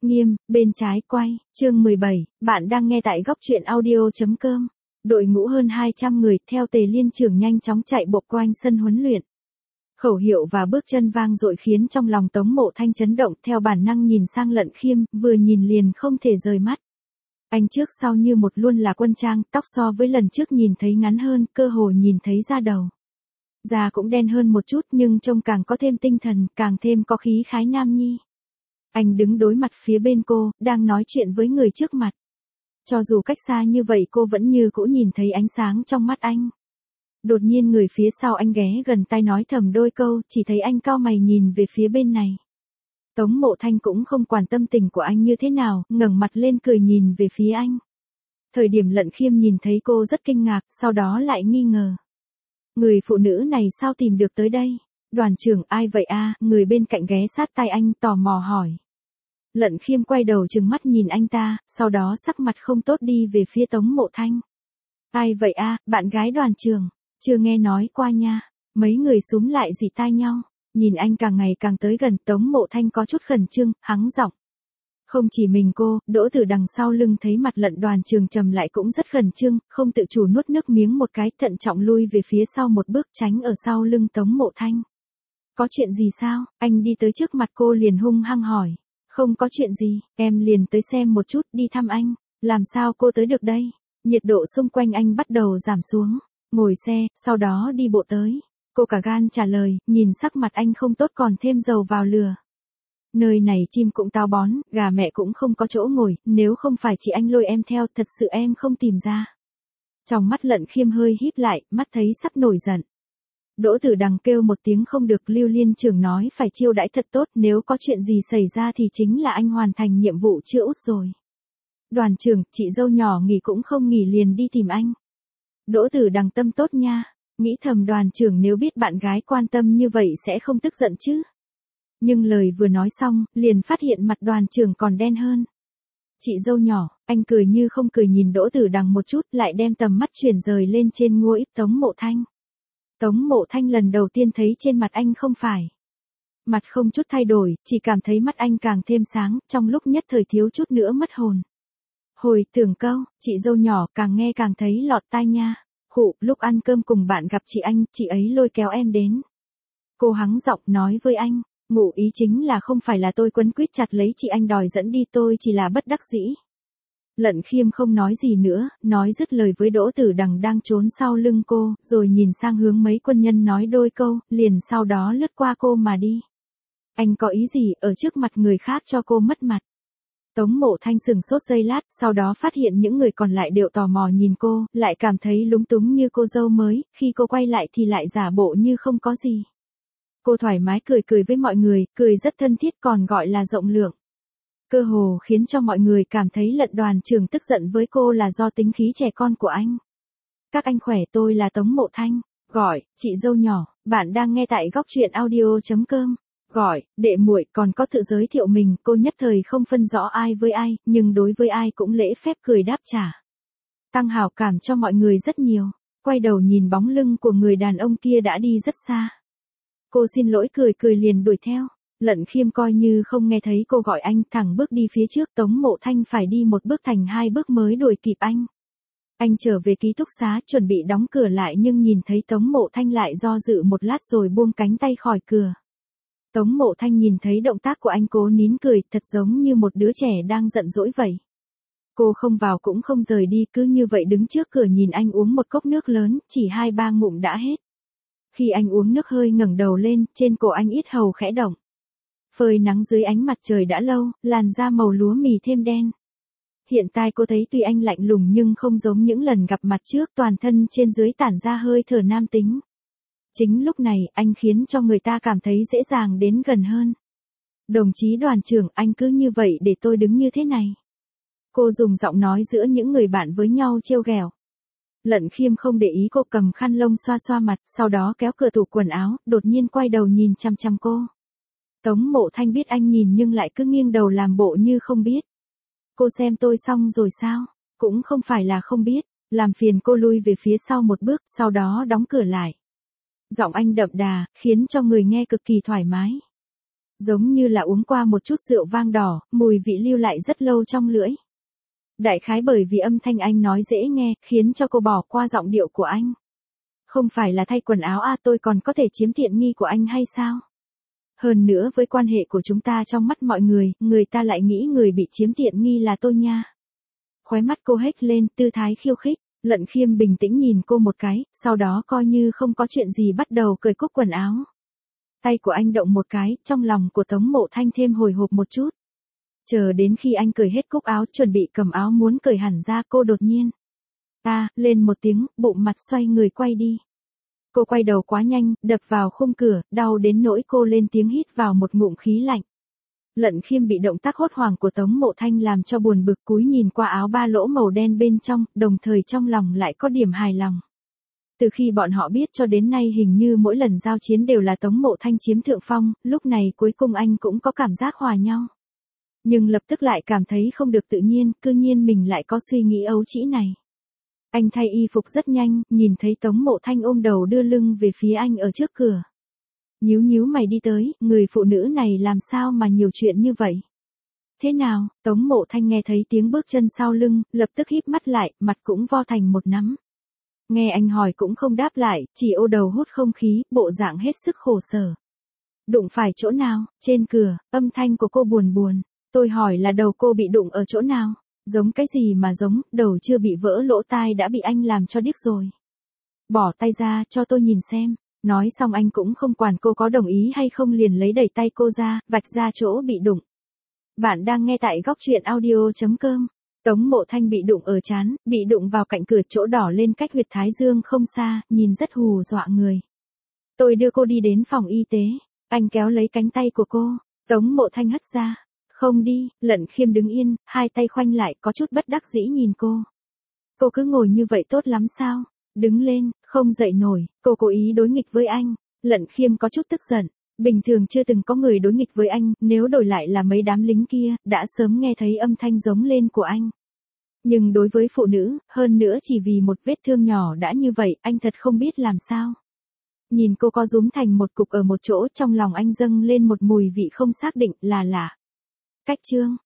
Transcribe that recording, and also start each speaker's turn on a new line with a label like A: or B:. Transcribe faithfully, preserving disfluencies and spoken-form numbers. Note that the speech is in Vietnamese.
A: Nghiêm, bên trái quay, chương mười bảy, bạn đang nghe tại góc truyện audio.com. Đội ngũ hơn hai trăm người theo Tề Liên trưởng nhanh chóng chạy bộ quanh sân huấn luyện. Khẩu hiệu và bước chân vang dội khiến trong lòng Tống Mộ Thanh chấn động, theo bản năng nhìn sang Lận Khiêm, vừa nhìn liền không thể rời mắt. Anh trước sau như một luôn là quân trang, tóc so với lần trước nhìn thấy ngắn hơn, cơ hồ nhìn thấy da đầu. Da cũng đen hơn một chút nhưng trông càng có thêm tinh thần, càng thêm có khí khái nam nhi. Anh đứng đối mặt phía bên cô, đang nói chuyện với người trước mặt. Cho dù cách xa như vậy cô vẫn như cũ nhìn thấy ánh sáng trong mắt anh. Đột nhiên người phía sau anh ghé gần tai nói thầm đôi câu, chỉ thấy anh cau mày nhìn về phía bên này. Tống Mộ Thanh cũng không quan tâm tình của anh như thế nào, ngẩng mặt lên cười nhìn về phía anh. Thời điểm Lận Khiêm nhìn thấy cô rất kinh ngạc, sau đó lại nghi ngờ. Người phụ nữ này sao tìm được tới đây? Đoàn trưởng ai vậy a? Người bên cạnh ghé sát tai anh tò mò hỏi. Lận Khiêm quay đầu trừng mắt nhìn anh ta, sau đó sắc mặt không tốt đi về phía Tống Mộ Thanh. Ai vậy a? Bạn gái đoàn trưởng, chưa nghe nói qua nha. Mấy người xúm lại dì tai nhau, nhìn anh càng ngày càng tới gần, Tống Mộ Thanh có chút khẩn trương, hắng giọng. Không chỉ mình cô, Đỗ Từ đằng sau lưng thấy mặt Lận đoàn trường trầm lại cũng rất khẩn trương, không tự chủ nuốt nước miếng một cái, thận trọng lui về phía sau một bước tránh ở sau lưng Tống Mộ Thanh. Có chuyện gì sao? Anh đi tới trước mặt cô liền hung hăng hỏi. Không có chuyện gì, em liền tới xem một chút, đi thăm anh. Làm sao cô tới được đây? Nhiệt độ xung quanh anh bắt đầu giảm xuống. Ngồi xe, sau đó đi bộ tới. Cô cả gan trả lời, nhìn sắc mặt anh không tốt còn thêm dầu vào lửa. Nơi này chim cũng tao bón, gà mẹ cũng không có chỗ ngồi, nếu không phải chị anh lôi em theo, thật sự em không tìm ra. Trong mắt Lận Khiêm hơi híp lại, mắt thấy sắp nổi giận. Đỗ Tử Đằng kêu một tiếng không được, Lưu Liên trưởng nói phải chiêu đãi thật tốt, nếu có chuyện gì xảy ra thì chính là anh hoàn thành nhiệm vụ chưa út rồi. Đoàn trưởng, chị dâu nhỏ nghỉ cũng không nghỉ liền đi tìm anh. Đỗ Tử Đằng tâm tốt nha, nghĩ thầm đoàn trưởng nếu biết bạn gái quan tâm như vậy sẽ không tức giận chứ. Nhưng lời vừa nói xong, liền phát hiện mặt đoàn trưởng còn đen hơn. Chị dâu nhỏ, anh cười như không cười nhìn Đỗ Tử Đằng một chút, lại đem tầm mắt chuyển rời lên trên ngôi íp Tống Mộ Thanh. Tống Mộ Thanh lần đầu tiên thấy trên mặt anh không phải. Mặt không chút thay đổi, chỉ cảm thấy mắt anh càng thêm sáng, trong lúc nhất thời thiếu chút nữa mất hồn. Hồi tưởng câu, chị dâu nhỏ càng nghe càng thấy lọt tai nha. Khụ, lúc ăn cơm cùng bạn gặp chị anh, chị ấy lôi kéo em đến. Cô hắng giọng nói với anh, ngụ ý chính là không phải là tôi quấn quýt chặt lấy chị anh đòi dẫn đi, tôi chỉ là bất đắc dĩ. Lận Khiêm không nói gì nữa, nói dứt lời với Đỗ Tử Đằng đang trốn sau lưng cô, rồi nhìn sang hướng mấy quân nhân nói đôi câu, liền sau đó lướt qua cô mà đi. Anh có ý gì ở trước mặt người khác cho cô mất mặt? Tống Mộ Thanh sừng sốt giây lát, sau đó phát hiện những người còn lại đều tò mò nhìn cô, lại cảm thấy lúng túng như cô dâu mới, khi cô quay lại thì lại giả bộ như không có gì. Cô thoải mái cười cười với mọi người, cười rất thân thiết còn gọi là rộng lượng. Cơ hồ khiến cho mọi người cảm thấy Lận đoàn trưởng tức giận với cô là do tính khí trẻ con của anh. Các anh khỏe, tôi là Tống Mộ Thanh. Gọi, chị dâu nhỏ, bạn đang nghe tại góc truyện audio.com. Gọi, đệ muội, còn có tự giới thiệu mình, cô nhất thời không phân rõ ai với ai, nhưng đối với ai cũng lễ phép cười đáp trả. Tăng hảo cảm cho mọi người rất nhiều, quay đầu nhìn bóng lưng của người đàn ông kia đã đi rất xa. Cô xin lỗi cười cười liền đuổi theo. Lận Khiêm coi như không nghe thấy cô gọi anh, thẳng bước đi phía trước, Tống Mộ Thanh phải đi một bước thành hai bước mới đuổi kịp anh. Anh trở về ký túc xá chuẩn bị đóng cửa lại nhưng nhìn thấy Tống Mộ Thanh lại do dự một lát rồi buông cánh tay khỏi cửa. Tống Mộ Thanh nhìn thấy động tác của anh cố nín cười, thật giống như một đứa trẻ đang giận dỗi vậy. Cô không vào cũng không rời đi, cứ như vậy đứng trước cửa nhìn anh uống một cốc nước lớn, chỉ hai ba ngụm đã hết. Khi anh uống nước hơi ngẩng đầu lên, trên cổ anh yết hầu khẽ động. Phơi nắng dưới ánh mặt trời đã lâu, làn da màu lúa mì thêm đen. Hiện tại cô thấy tuy anh lạnh lùng nhưng không giống những lần gặp mặt trước, toàn thân trên dưới tản ra hơi thở nam tính. Chính lúc này, anh khiến cho người ta cảm thấy dễ dàng đến gần hơn. Đồng chí đoàn trưởng, anh cứ như vậy để tôi đứng như thế này. Cô dùng giọng nói giữa những người bạn với nhau trêu ghẹo. Lận Khiêm không để ý cô, cầm khăn lông xoa xoa mặt, sau đó kéo cửa tủ quần áo, đột nhiên quay đầu nhìn chăm chăm cô. Tống Mộ Thanh biết anh nhìn nhưng lại cứ nghiêng đầu làm bộ như không biết. Cô xem tôi xong rồi sao? Cũng không phải là không biết, làm phiền cô lui về phía sau một bước, sau đó đóng cửa lại. Giọng anh đậm đà, khiến cho người nghe cực kỳ thoải mái. giống như là uống qua một chút rượu vang đỏ, mùi vị lưu lại rất lâu trong lưỡi. Đại khái bởi vì âm thanh anh nói dễ nghe, khiến cho cô bỏ qua giọng điệu của anh. Không phải là thay quần áo à, tôi còn có thể chiếm tiện nghi của anh hay sao? Hơn nữa với quan hệ của chúng ta trong mắt mọi người, người ta lại nghĩ người bị chiếm tiện nghi là tôi nha. Khóe mắt cô hếch lên, tư thái khiêu khích. Lận Khiêm bình tĩnh nhìn cô một cái, sau đó coi như không có chuyện gì bắt đầu cởi cúc quần áo. Tay của anh động một cái, trong lòng của Tống Mộ Thanh thêm hồi hộp một chút. Chờ đến khi anh cởi hết cúc áo chuẩn bị cầm áo muốn cởi hẳn ra, cô đột nhiên. À, lên một tiếng, bụng mặt xoay người quay đi. Cô quay đầu quá nhanh, đập vào khung cửa, đau đến nỗi cô lên tiếng hít vào một ngụm khí lạnh. Lận Khiêm bị động tác hốt hoảng của Tống Mộ Thanh làm cho buồn bực, cúi nhìn qua áo ba lỗ màu đen bên trong, đồng thời trong lòng lại có điểm hài lòng. Từ khi bọn họ biết cho đến nay hình như mỗi lần giao chiến đều là Tống Mộ Thanh chiếm thượng phong, lúc này cuối cùng anh cũng có cảm giác hòa nhau. Nhưng lập tức lại cảm thấy không được tự nhiên, cư nhiên mình lại có suy nghĩ ấu trĩ này. Anh thay y phục rất nhanh, nhìn thấy Tống Mộ Thanh ôm đầu đưa lưng về phía anh ở trước cửa. Nhíu nhíu mày đi tới, người phụ nữ này làm sao mà nhiều chuyện như vậy? Thế nào? Tống Mộ Thanh nghe thấy tiếng bước chân sau lưng, lập tức híp mắt lại, mặt cũng vo thành một nắm. Nghe anh hỏi cũng không đáp lại, chỉ ô đầu hút không khí, bộ dạng hết sức khổ sở. Đụng phải chỗ nào? Trên cửa, âm thanh của cô buồn buồn. Tôi hỏi là đầu cô bị đụng ở chỗ nào? Giống cái gì mà giống, đầu chưa bị vỡ lỗ tai đã bị anh làm cho điếc rồi. Bỏ tay ra, cho tôi nhìn xem. Nói xong anh cũng không quản cô có đồng ý hay không, liền lấy đẩy tay cô ra, vạch ra chỗ bị đụng. Bạn đang nghe tại góc truyện audio chấm com. Tống Mộ Thanh bị đụng ở trán, bị đụng vào cạnh cửa, chỗ đỏ lên cách huyệt thái dương không xa, nhìn rất hù dọa người. Tôi đưa cô đi đến phòng y tế. Anh kéo lấy cánh tay của cô. Tống Mộ Thanh hất ra. Không đi. Lận Khiêm đứng yên, hai tay khoanh lại, có chút bất đắc dĩ nhìn cô. Cô cứ ngồi như vậy tốt lắm sao? Đứng lên, không dậy nổi, cô cố ý đối nghịch với anh. Lận Khiêm có chút tức giận. Bình thường chưa từng có người đối nghịch với anh, nếu đổi lại là mấy đám lính kia, đã sớm nghe thấy âm thanh giống lên của anh. Nhưng đối với phụ nữ, hơn nữa chỉ vì một vết thương nhỏ đã như vậy, anh thật không biết làm sao. Nhìn cô co rúm thành một cục ở một chỗ, trong lòng anh dâng lên một mùi vị không xác định, là lạ. Cách chương,